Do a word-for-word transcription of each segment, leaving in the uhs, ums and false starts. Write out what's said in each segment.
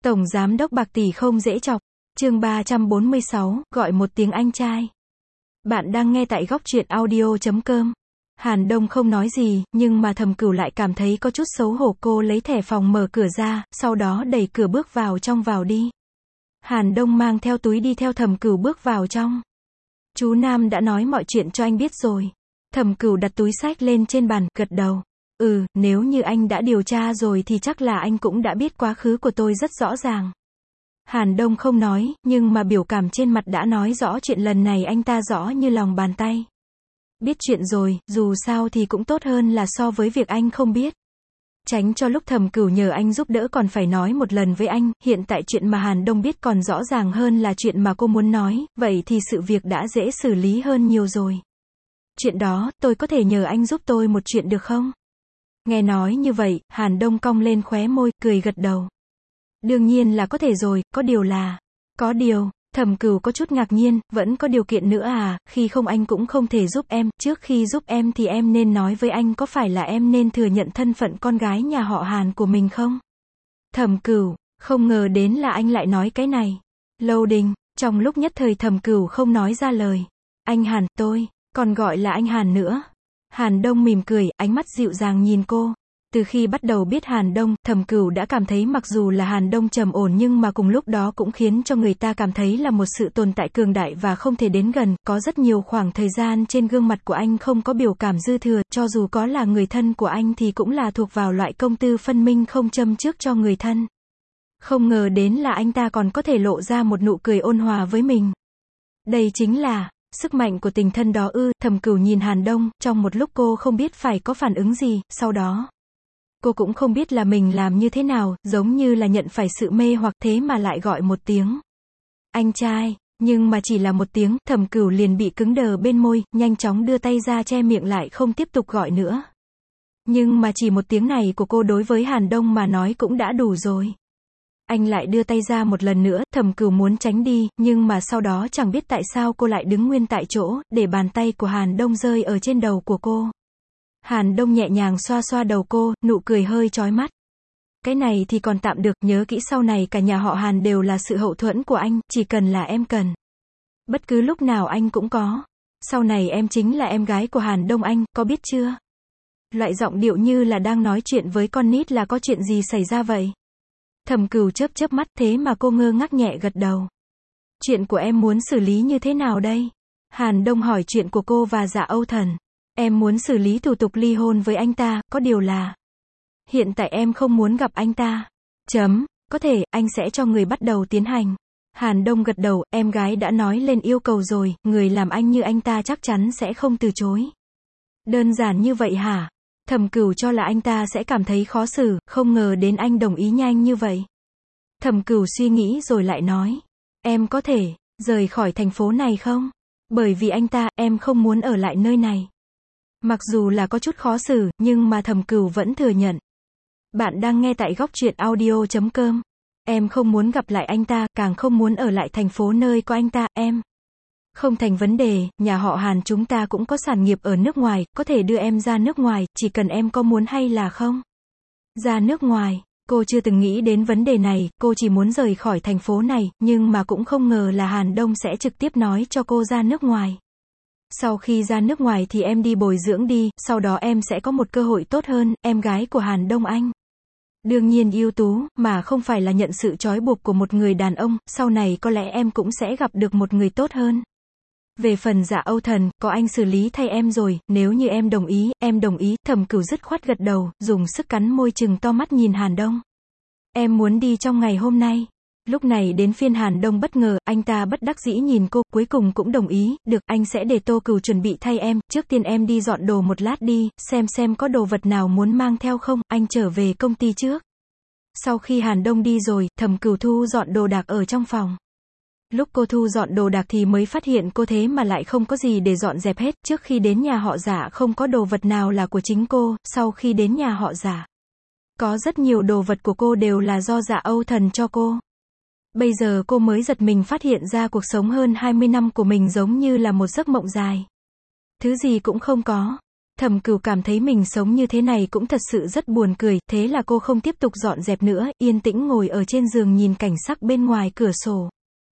Tổng giám đốc bạc tỷ không dễ chọc. Chương ba trăm bốn mươi sáu, gọi một tiếng anh trai. Bạn đang nghe tại góc truyện audio chấm com. Hàn Đông không nói gì, nhưng mà Thẩm Cửu lại cảm thấy có chút xấu hổ. Cô lấy thẻ phòng mở cửa ra, sau đó đẩy cửa bước vào trong vào đi. Hàn Đông mang theo túi đi theo Thẩm Cửu bước vào trong. Chú Nam đã nói mọi chuyện cho anh biết rồi. Thẩm Cửu đặt túi xách lên trên bàn, gật đầu. Ừ, nếu như anh đã điều tra rồi thì chắc là anh cũng đã biết quá khứ của tôi rất rõ ràng. Hàn Đông không nói, nhưng mà biểu cảm trên mặt đã nói rõ chuyện lần này anh ta rõ như lòng bàn tay. Biết chuyện rồi, dù sao thì cũng tốt hơn là so với việc anh không biết. Tránh cho lúc Thẩm Cửu nhờ anh giúp đỡ còn phải nói một lần với anh, hiện tại chuyện mà Hàn Đông biết còn rõ ràng hơn là chuyện mà cô muốn nói, vậy thì sự việc đã dễ xử lý hơn nhiều rồi. Chuyện đó, tôi có thể nhờ anh giúp tôi một chuyện được không? Nghe nói như vậy, Hàn Đông cong lên khóe môi, cười gật đầu. Đương nhiên là có thể rồi, có điều là... Có điều, Thẩm Cửu có chút ngạc nhiên, vẫn có điều kiện nữa à, khi không anh cũng không thể giúp em, trước khi giúp em thì em nên nói với anh có phải là em nên thừa nhận thân phận con gái nhà họ Hàn của mình không? Thẩm Cửu, không ngờ đến là anh lại nói cái này. Lâu Đình, trong lúc nhất thời Thẩm Cửu không nói ra lời. Anh Hàn, tôi, còn gọi là anh Hàn nữa. Hàn Đông mỉm cười, ánh mắt dịu dàng nhìn cô. Từ khi bắt đầu biết Hàn Đông, Thẩm Cửu đã cảm thấy mặc dù là Hàn Đông trầm ổn nhưng mà cùng lúc đó cũng khiến cho người ta cảm thấy là một sự tồn tại cường đại và không thể đến gần. Có rất nhiều khoảng thời gian trên gương mặt của anh không có biểu cảm dư thừa, cho dù có là người thân của anh thì cũng là thuộc vào loại công tư phân minh không châm chước cho người thân. Không ngờ đến là anh ta còn có thể lộ ra một nụ cười ôn hòa với mình. Đây chính là... sức mạnh của tình thân đó ư. Thẩm Cửu nhìn Hàn Đông, trong một lúc cô không biết phải có phản ứng gì, sau đó. Cô cũng không biết là mình làm như thế nào, giống như là nhận phải sự mê hoặc thế mà lại gọi một tiếng. Anh trai, nhưng mà chỉ là một tiếng, Thẩm Cửu liền bị cứng đờ bên môi, nhanh chóng đưa tay ra che miệng lại không tiếp tục gọi nữa. Nhưng mà chỉ một tiếng này của cô đối với Hàn Đông mà nói cũng đã đủ rồi. Anh lại đưa tay ra một lần nữa, Thẩm Cửu muốn tránh đi, nhưng mà sau đó chẳng biết tại sao cô lại đứng nguyên tại chỗ, để bàn tay của Hàn Đông rơi ở trên đầu của cô. Hàn Đông nhẹ nhàng xoa xoa đầu cô, nụ cười hơi chói mắt. Cái này thì còn tạm được, nhớ kỹ sau này cả nhà họ Hàn đều là sự hậu thuẫn của anh, chỉ cần là em cần. Bất cứ lúc nào anh cũng có. Sau này em chính là em gái của Hàn Đông anh, có biết chưa? Loại giọng điệu như là đang nói chuyện với con nít là có chuyện gì xảy ra vậy? Thẩm Cửu chớp chớp mắt thế mà cô ngơ ngác nhẹ gật đầu. Chuyện của em muốn xử lý như thế nào đây? Hàn Đông hỏi chuyện của cô và Dạ Âu Thần. Em muốn xử lý thủ tục ly hôn với anh ta, có điều là... Hiện tại em không muốn gặp anh ta. Chấm, có thể, anh sẽ cho người bắt đầu tiến hành. Hàn Đông gật đầu, em gái đã nói lên yêu cầu rồi, người làm anh như anh ta chắc chắn sẽ không từ chối. Đơn giản như vậy hả? Thẩm Cửu cho là anh ta sẽ cảm thấy khó xử, không ngờ đến anh đồng ý nhanh như vậy. Thẩm Cửu suy nghĩ rồi lại nói. Em có thể, rời khỏi thành phố này không? Bởi vì anh ta, em không muốn ở lại nơi này. Mặc dù là có chút khó xử, nhưng mà Thẩm Cửu vẫn thừa nhận. Bạn đang nghe tại góc truyện audio chấm com. Em không muốn gặp lại anh ta, càng không muốn ở lại thành phố nơi có anh ta, em. Không thành vấn đề, nhà họ Hàn chúng ta cũng có sản nghiệp ở nước ngoài, có thể đưa em ra nước ngoài, chỉ cần em có muốn hay là không. Ra nước ngoài, cô chưa từng nghĩ đến vấn đề này, cô chỉ muốn rời khỏi thành phố này, nhưng mà cũng không ngờ là Hàn Đông sẽ trực tiếp nói cho cô ra nước ngoài. Sau khi ra nước ngoài thì em đi bồi dưỡng đi, sau đó em sẽ có một cơ hội tốt hơn, em gái của Hàn Đông anh. Đương nhiên ưu tú, mà không phải là nhận sự trói buộc của một người đàn ông, sau này có lẽ em cũng sẽ gặp được một người tốt hơn. Về phần Dạ Âu Thần, có anh xử lý thay em rồi, nếu như em đồng ý, em đồng ý. Thẩm Cửu dứt khoát gật đầu, dùng sức cắn môi chừng to mắt nhìn Hàn Đông. Em muốn đi trong ngày hôm nay. Lúc này đến phiên Hàn Đông bất ngờ, anh ta bất đắc dĩ nhìn cô, cuối cùng cũng đồng ý, được, anh sẽ để Tô Cửu chuẩn bị thay em, trước tiên em đi dọn đồ một lát đi, xem xem có đồ vật nào muốn mang theo không, anh trở về công ty trước. Sau khi Hàn Đông đi rồi, Thẩm Cửu thu dọn đồ đạc ở trong phòng. Lúc cô thu dọn đồ đạc thì mới phát hiện cô thế mà lại không có gì để dọn dẹp hết, trước khi đến nhà họ Dạ không có đồ vật nào là của chính cô, sau khi đến nhà họ Dạ. Có rất nhiều đồ vật của cô đều là do Dạ Âu Thần cho cô. Bây giờ cô mới giật mình phát hiện ra cuộc sống hơn hai mươi năm của mình giống như là một giấc mộng dài. Thứ gì cũng không có. Thẩm Cửu cảm thấy mình sống như thế này cũng thật sự rất buồn cười, thế là cô không tiếp tục dọn dẹp nữa, yên tĩnh ngồi ở trên giường nhìn cảnh sắc bên ngoài cửa sổ.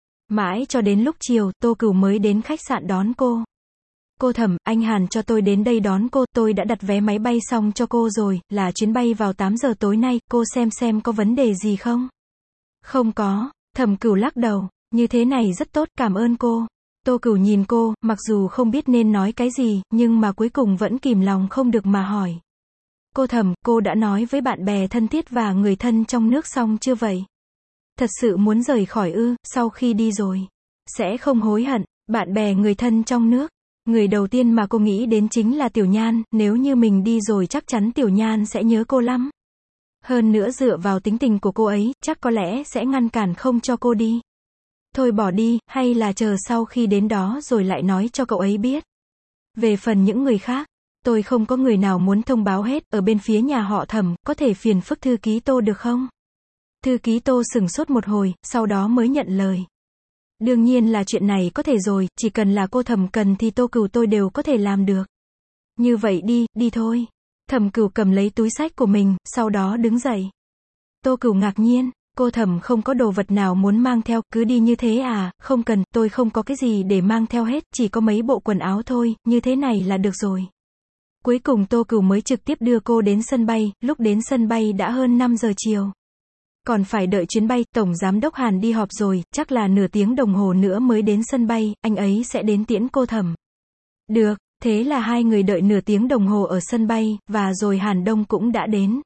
Mãi cho đến lúc chiều, Tô Cửu mới đến khách sạn đón cô. Cô Thẩm, anh Hàn cho tôi đến đây đón cô, tôi đã đặt vé máy bay xong cho cô rồi, là chuyến bay vào tám giờ tối nay, cô xem xem có vấn đề gì không? Không có, Thẩm Cửu lắc đầu, như thế này rất tốt, cảm ơn cô. Tô Cửu nhìn cô, mặc dù không biết nên nói cái gì, nhưng mà cuối cùng vẫn kìm lòng không được mà hỏi. Cô Thẩm, cô đã nói với bạn bè thân thiết và người thân trong nước xong chưa vậy? Thật sự muốn rời khỏi ư, sau khi đi rồi, sẽ không hối hận, bạn bè người thân trong nước. Người đầu tiên mà cô nghĩ đến chính là Tiểu Nhan, nếu như mình đi rồi chắc chắn Tiểu Nhan sẽ nhớ cô lắm. Hơn nữa dựa vào tính tình của cô ấy, chắc có lẽ sẽ ngăn cản không cho cô đi. Thôi bỏ đi, hay là chờ sau khi đến đó rồi lại nói cho cậu ấy biết. Về phần những người khác, tôi không có người nào muốn thông báo hết, ở bên phía nhà họ Thẩm, có thể phiền phức thư ký Tô được không? Thư ký Tô sửng sốt một hồi, sau đó mới nhận lời. Đương nhiên là chuyện này có thể rồi, chỉ cần là cô Thẩm cần thì Tô Cửu tôi đều có thể làm được. Như vậy đi, đi thôi. Thẩm Cửu cầm lấy túi xách của mình, sau đó đứng dậy. Tô Cửu ngạc nhiên, cô Thẩm không có đồ vật nào muốn mang theo, cứ đi như thế à, không cần, tôi không có cái gì để mang theo hết, chỉ có mấy bộ quần áo thôi, như thế này là được rồi. Cuối cùng Tô Cửu mới trực tiếp đưa cô đến sân bay, lúc đến sân bay đã hơn năm giờ chiều. Còn phải đợi chuyến bay, Tổng Giám đốc Hàn đi họp rồi, chắc là nửa tiếng đồng hồ nữa mới đến sân bay, anh ấy sẽ đến tiễn cô Thẩm. Được, thế là hai người đợi nửa tiếng đồng hồ ở sân bay, và rồi Hàn Đông cũng đã đến.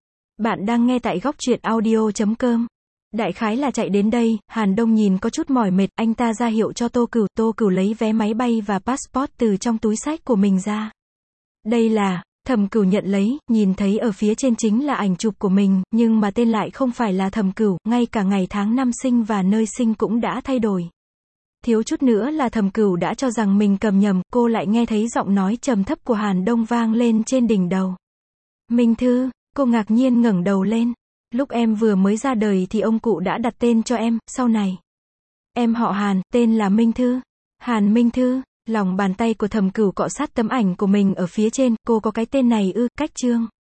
Bạn đang nghe tại góc truyện audio chấm com. Đại khái là chạy đến đây, Hàn Đông nhìn có chút mỏi mệt, anh ta ra hiệu cho Tô Cửu, Tô Cửu lấy vé máy bay và passport từ trong túi xách của mình ra. Đây là, Thẩm Cửu nhận lấy, nhìn thấy ở phía trên chính là ảnh chụp của mình, nhưng mà tên lại không phải là Thẩm Cửu, ngay cả ngày tháng năm sinh và nơi sinh cũng đã thay đổi. Thiếu chút nữa là Thẩm Cửu đã cho rằng mình cầm nhầm, cô lại nghe thấy giọng nói trầm thấp của Hàn Đông vang lên trên đỉnh đầu. Minh Thư, cô ngạc nhiên ngẩng đầu lên. Lúc em vừa mới ra đời thì ông cụ đã đặt tên cho em, sau này. Em họ Hàn, tên là Minh Thư. Hàn Minh Thư, lòng bàn tay của Thẩm Cửu cọ sát tấm ảnh của mình ở phía trên, cô có cái tên này ư, Cách Trương.